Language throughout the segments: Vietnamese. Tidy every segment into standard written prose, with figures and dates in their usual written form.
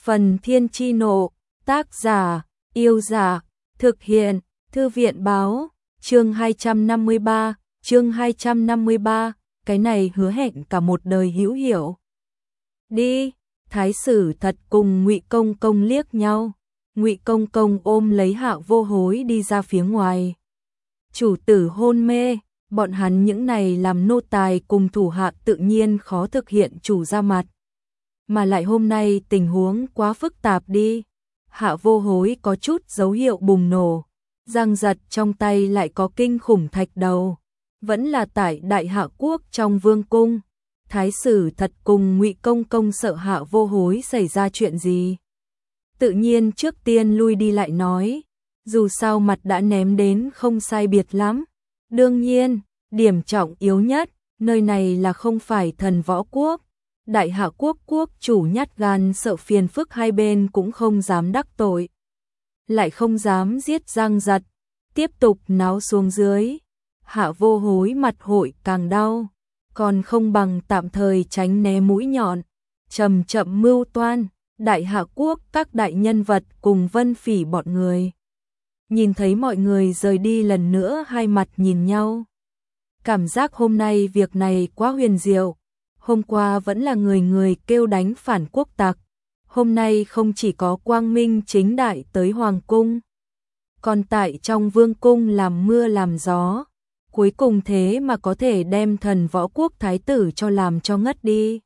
Phần Thiên Chi Nộ, tác giả, Yêu Giả, thực hiện, Thư viện Báo, chương 253, cái này hứa hẹn cả một đời hữu hiệu. Đi, Thái Sử Thật cùng Ngụy Công Công liếc nhau, Ngụy Công Công ôm lấy Hạ Vô Hối đi ra phía ngoài. Chủ tử hôn mê, bọn hắn những này làm nô tài cùng thủ hạ tự nhiên khó thực hiện chủ ra mặt. Mà lại hôm nay tình huống quá phức tạp đi. Hạ Vô Hối có chút dấu hiệu bùng nổ, giang giật trong tay lại có kinh khủng thạch đầu. Vẫn là tại Đại Hạ Quốc trong vương cung. Thái Sử Thật cùng Ngụy Công Công sợ Hạ Vô Hối xảy ra chuyện gì. Tự nhiên trước tiên lui đi lại nói, dù sao mặt đã ném đến không sai biệt lắm. Đương nhiên, điểm trọng yếu nhất, nơi này là không phải Thần Võ Quốc. Đại Hạ Quốc quốc chủ nhát gan sợ phiền phức hai bên cũng không dám đắc tội. Lại không dám giết giang giật, tiếp tục náo xuống dưới. Hạ Vô Hối mặt hội càng đau, còn không bằng tạm thời tránh né mũi nhọn. Chậm chậm mưu toan, Đại Hạ Quốc các đại nhân vật cùng Vân Phỉ bọn người. Nhìn thấy mọi người rời đi lần nữa hai mặt nhìn nhau. Cảm giác hôm nay việc này quá huyền diệu. Hôm qua vẫn là người kêu đánh phản quốc tặc. Hôm nay không chỉ có quang minh chính đại tới Hoàng Cung. Còn tại trong Vương Cung làm mưa làm gió. Cuối cùng thế mà có thể đem Thần Võ Quốc Thái tử cho làm cho ngất đi.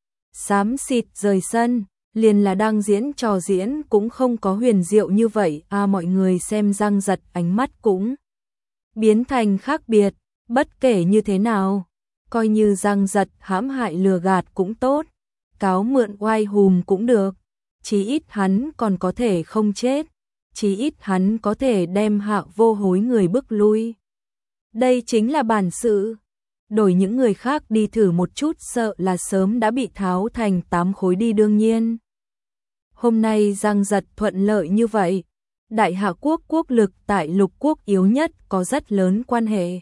Xám xịt rời sân, liền là đang diễn trò diễn cũng không có huyền diệu như vậy. Mọi người xem giang giật ánh mắt cũng biến thành khác biệt, bất kể như thế nào. Coi như giang giật hãm hại lừa gạt cũng tốt, cáo mượn oai hùm cũng được, chí ít hắn còn có thể không chết, chí ít hắn có thể đem Hạ Vô Hối người bức lui. Đây chính là bản sự, đổi những người khác đi thử một chút sợ là sớm đã bị tháo thành 8 khối đi đương nhiên. Hôm nay giang giật thuận lợi như vậy, Đại Hạ Quốc quốc lực tại lục quốc yếu nhất có rất lớn quan hệ.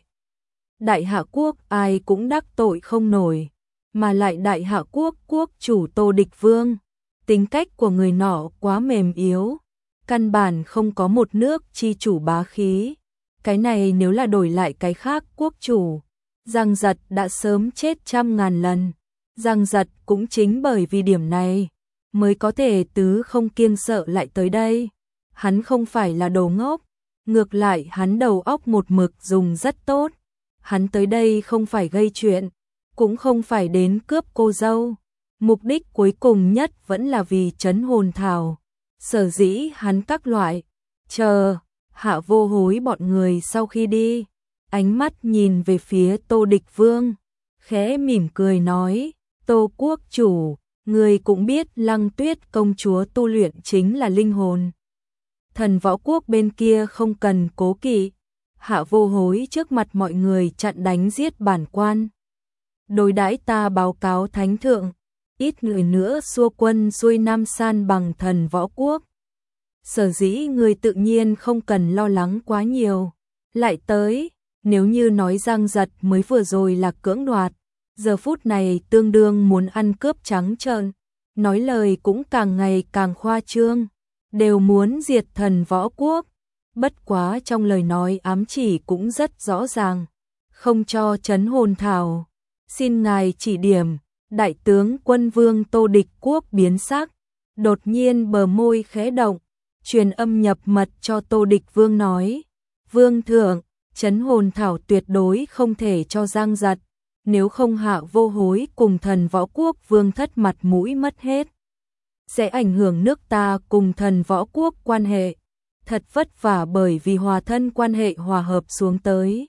Đại Hạ Quốc ai cũng đắc tội không nổi, mà lại Đại Hạ Quốc quốc chủ Tô Địch Vương, tính cách của người nọ quá mềm yếu, căn bản không có một nước chi chủ bá khí. Cái này nếu là đổi lại cái khác quốc chủ, giang giật đã sớm chết trăm ngàn lần. Giang giật cũng chính bởi vì điểm này mới có thể tứ không kiêng sợ lại tới đây. Hắn không phải là đồ ngốc, ngược lại hắn đầu óc một mực dùng rất tốt. Hắn tới đây không phải gây chuyện, cũng không phải đến cướp cô dâu. Mục đích cuối cùng nhất vẫn là vì trấn hồn thảo. Sở dĩ hắn các loại, chờ, Hạ Vô Hối bọn người sau khi đi. Ánh mắt nhìn về phía Tô Địch Vương, khẽ mỉm cười nói, Tô quốc chủ, người cũng biết Lăng Tuyết công chúa tu luyện chính là linh hồn. Thần Võ Quốc bên kia không cần cố kỵ. Hạ Vô Hối trước mặt mọi người chặn đánh giết bản quan. Đối đãi ta báo cáo thánh thượng, ít người nữa xua quân xuôi Nam san bằng Thần Võ Quốc. Sở dĩ người tự nhiên không cần lo lắng quá nhiều. Lại tới, nếu như nói giang giật mới vừa rồi là cưỡng đoạt, giờ phút này tương đương muốn ăn cướp trắng trợn, nói lời cũng càng ngày càng khoa trương, đều muốn diệt Thần Võ Quốc. Bất quá trong lời nói ám chỉ cũng rất rõ ràng, không cho trấn hồn thảo. Xin ngài chỉ điểm. Đại tướng quân vương Tô Địch Quốc biến sắc, đột nhiên bờ môi khẽ động, truyền âm nhập mật cho Tô Địch Vương nói, Vương thượng, trấn hồn thảo tuyệt đối không thể cho giang giật, nếu không Hạ Vô Hối cùng Thần Võ Quốc vương thất mặt mũi mất hết, sẽ ảnh hưởng nước ta cùng Thần Võ Quốc quan hệ. Thật vất vả bởi vì hòa thân quan hệ hòa hợp xuống tới.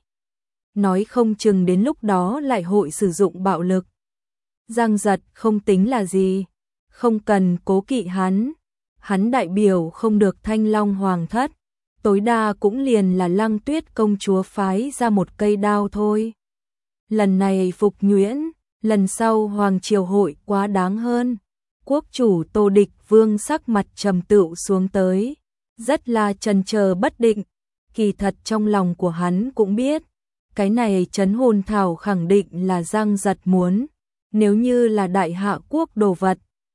Nói không chừng đến lúc đó lại hội sử dụng bạo lực. Giang giật không tính là gì, không cần cố kỵ hắn. Hắn đại biểu không được Thanh Long Hoàng thất, tối đa cũng liền là Lăng Tuyết công chúa phái ra một cây đao thôi. Lần này phục nhuyễn, lần sau Hoàng triều hội quá đáng hơn. Quốc chủ Tô Địch Vương sắc mặt trầm tựu xuống tới, rất là chần chờ bất định. Kỳ thật trong lòng của hắn cũng biết, cái này trấn hồn thảo khẳng định là giang giật muốn. Nếu như là Đại Hạ Quốc đồ vật,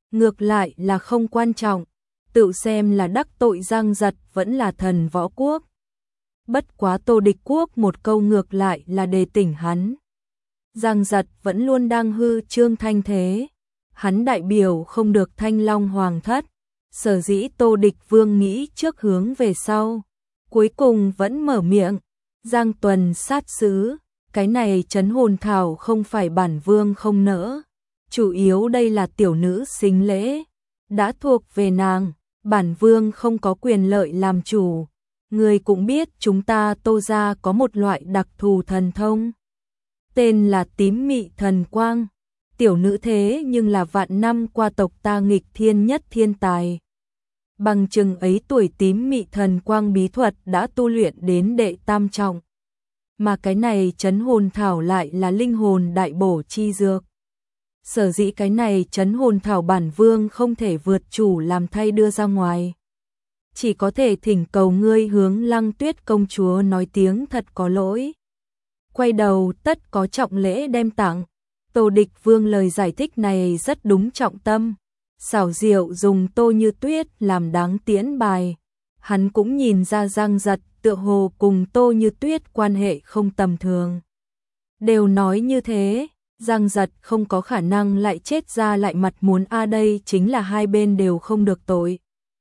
ngược lại là không quan trọng, tự xem là đắc tội Giang Giật vẫn là thần võ quốc. Bất quá Tô Địch Quốc một câu ngược lại là đề tỉnh hắn. Giang Giật vẫn luôn đang hư trương thanh thế, hắn đại biểu không được Thanh Long Hoàng thất, sở dĩ Tô Địch Vương nghĩ trước hướng về sau, cuối cùng vẫn mở miệng, Giang Tuần sát sứ, cái này trấn hồn thảo không phải bản vương không nỡ, chủ yếu đây là tiểu nữ xính lễ, đã thuộc về nàng, bản vương không có quyền lợi làm chủ. Người cũng biết chúng ta Tô gia có một loại đặc thù thần thông, tên là tím mị thần quang. Tiểu nữ thế nhưng là vạn năm qua tộc ta nghịch thiên nhất thiên tài. Bằng chừng ấy tuổi tím mị thần quang bí thuật đã tu luyện đến đệ tam trọng. Mà cái này trấn hồn thảo lại là linh hồn đại bổ chi dược. Sở dĩ cái này trấn hồn thảo bản vương không thể vượt chủ làm thay đưa ra ngoài. Chỉ có thể thỉnh cầu ngươi hướng Lăng Tuyết công chúa nói tiếng thật có lỗi. Quay đầu tất có trọng lễ đem tặng. Tô Địch Vương lời giải thích này rất đúng trọng tâm. Xảo diệu dùng Tô Như Tuyết làm đáng tiễn bài. Hắn cũng nhìn ra Giang Giật tựa hồ cùng Tô Như Tuyết quan hệ không tầm thường. Đều nói như thế, Giang Giật không có khả năng lại chết ra lại mặt muốn đây chính là hai bên đều không được tội.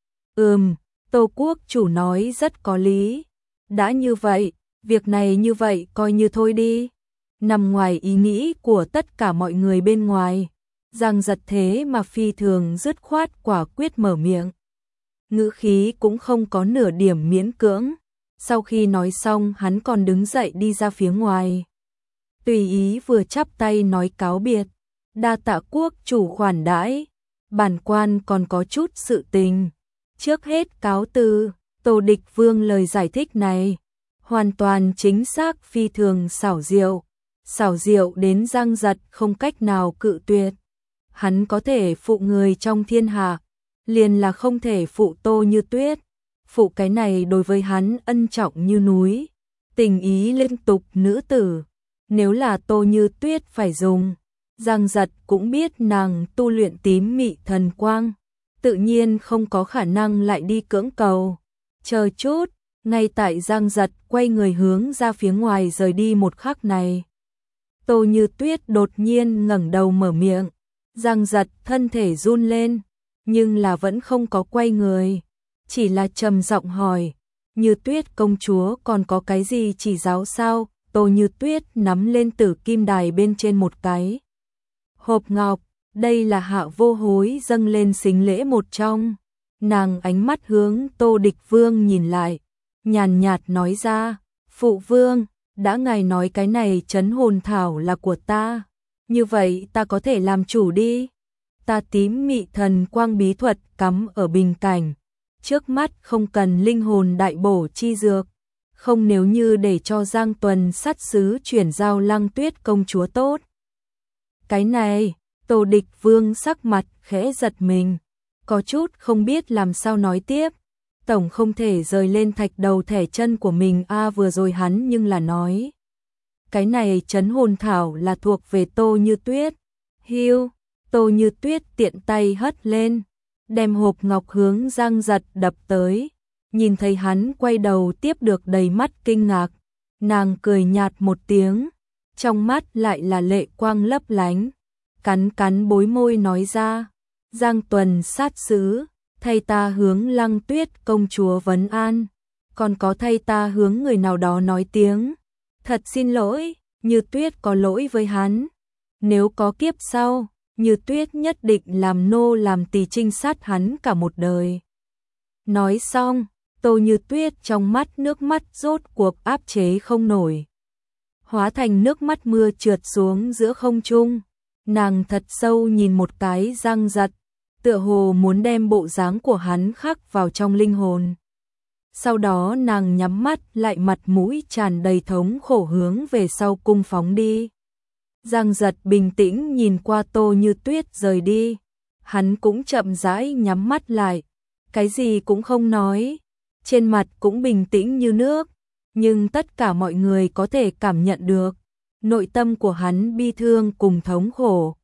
Tô quốc chủ nói rất có lý. Đã như vậy, việc này như vậy coi như thôi đi. Nằm ngoài ý nghĩ của tất cả mọi người bên ngoài. Giang Giật thế mà phi thường dứt khoát quả quyết mở miệng. Ngữ khí cũng không có nửa điểm miễn cưỡng. Sau khi nói xong hắn còn đứng dậy đi ra phía ngoài. Tùy ý vừa chắp tay nói cáo biệt. Đa tạ quốc chủ khoản đãi. Bản quan còn có chút sự tình. Trước hết cáo từ, Tô Địch Vương lời giải thích này. Hoàn toàn chính xác phi thường xảo diệu. Xảo diệu đến Giang Giật không cách nào cự tuyệt. Hắn có thể phụ người trong thiên hạ, liền là không thể phụ Tô Như Tuyết. Phụ cái này đối với hắn ân trọng như núi, tình ý liên tục nữ tử. Nếu là Tô Như Tuyết phải dùng, Giang Giật cũng biết nàng tu luyện tím mị thần quang, tự nhiên không có khả năng lại đi cưỡng cầu. Chờ chút, ngay tại Giang Giật quay người hướng ra phía ngoài rời đi một khắc này. Tô Như Tuyết đột nhiên ngẩng đầu mở miệng, Giang Giật thân thể run lên, nhưng là vẫn không có quay người, chỉ là trầm giọng hỏi, Như Tuyết công chúa còn có cái gì chỉ giáo sao? Tô Như Tuyết nắm lên Tử Kim Đài bên trên một cái hộp ngọc, đây là Hạ Vô Hối dâng lên sính lễ một trong. Nàng ánh mắt hướng Tô Địch Vương nhìn lại, nhàn nhạt nói ra, phụ vương, đã ngài nói cái này trấn hồn thảo là của ta, như vậy ta có thể làm chủ đi. Ta tím mị thần quang bí thuật cắm ở bình cảnh, trước mắt không cần linh hồn đại bổ chi dược, không nếu như để cho Giang Tuần sát sứ chuyển giao Lăng Tuyết công chúa tốt. Cái này, Tô Địch Vương sắc mặt khẽ giật mình, có chút không biết làm sao nói tiếp. Tổng không thể rời lên thạch đầu thẻ chân của mình vừa rồi hắn nhưng là nói. Cái này trấn hồn thảo là thuộc về Tô Như Tuyết. Hiu, Tô Như Tuyết tiện tay hất lên, đem hộp ngọc hướng Giang Giật đập tới. Nhìn thấy hắn quay đầu tiếp được đầy mắt kinh ngạc, nàng cười nhạt một tiếng, trong mắt lại là lệ quang lấp lánh, cắn cắn bối môi nói ra, Giang Tuần sát sứ, thay ta hướng Lăng Tuyết công chúa vấn an, còn có thay ta hướng người nào đó nói tiếng, thật xin lỗi, Như Tuyết có lỗi với hắn, nếu có kiếp sau, Như Tuyết nhất định làm nô làm tỳ trinh sát hắn cả một đời. Nói xong, Tô Như Tuyết trong mắt nước mắt rốt cuộc áp chế không nổi, hóa thành nước mắt mưa trượt xuống giữa không trung. Nàng thật sâu nhìn một cái Giang Giật, tựa hồ muốn đem bộ dáng của hắn khắc vào trong linh hồn. Sau đó nàng nhắm mắt lại, mặt mũi tràn đầy thống khổ hướng về sau cung phóng đi. Giang Giật bình tĩnh nhìn qua Tô Như Tuyết rời đi, hắn cũng chậm rãi nhắm mắt lại, cái gì cũng không nói, trên mặt cũng bình tĩnh như nước, nhưng tất cả mọi người có thể cảm nhận được nội tâm của hắn bi thương cùng thống khổ.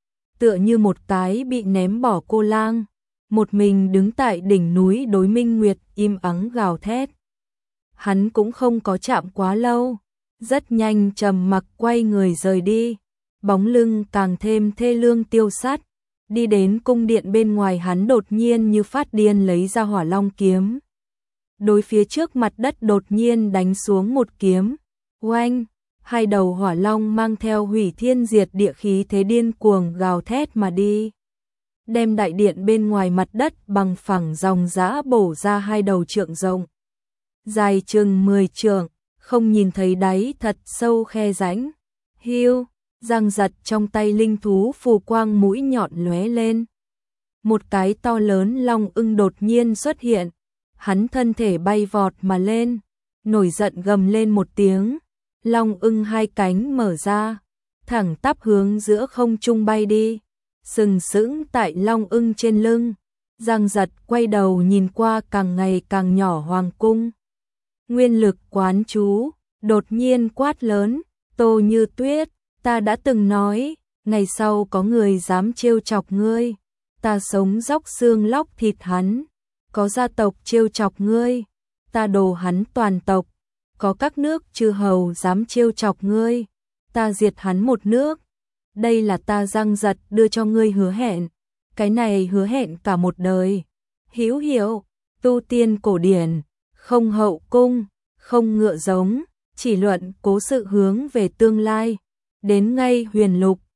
tựa như một cái bị ném bỏ cô lang, một mình đứng tại đỉnh núi đối minh nguyệt im ắng gào thét. Hắn cũng không có chạm quá lâu, rất nhanh trầm mặc quay người rời đi, bóng lưng càng thêm thê lương tiêu sắt. Đi đến cung điện bên ngoài hắn đột nhiên như phát điên lấy ra Hỏa Long kiếm. Đối phía trước mặt đất đột nhiên đánh xuống một kiếm, oanh, hai đầu hỏa long mang theo hủy thiên diệt địa khí thế điên cuồng gào thét mà đi. Đem đại điện bên ngoài mặt đất bằng phẳng dòng dã bổ ra hai đầu trượng rộng. Dài chừng 10 trượng, không nhìn thấy đáy thật sâu khe rãnh. Hiu, giang giật trong tay linh thú phù quang mũi nhọn lóe lên. Một cái to lớn long ưng đột nhiên xuất hiện. Hắn thân thể bay vọt mà lên, nổi giận gầm lên một tiếng. Long ưng hai cánh mở ra, thẳng tắp hướng giữa không trung bay đi. Sừng sững tại long ưng trên lưng, Giang Giật quay đầu nhìn qua càng ngày càng nhỏ hoàng cung. Nguyên lực quán chú, đột nhiên quát lớn, Tô Như Tuyết, ta đã từng nói, ngày sau có người dám trêu chọc ngươi, ta sống róc xương lóc thịt hắn, có gia tộc trêu chọc ngươi, ta đồ hắn toàn tộc, có các nước chư hầu dám trêu chọc ngươi, ta diệt hắn một nước. Đây là ta Giang Giật đưa cho ngươi hứa hẹn, cái này hứa hẹn cả một đời. Hữu hiệu, tu tiên cổ điển, không hậu cung, không ngựa giống, chỉ luận cố sự hướng về tương lai. Đến ngay huyền lục,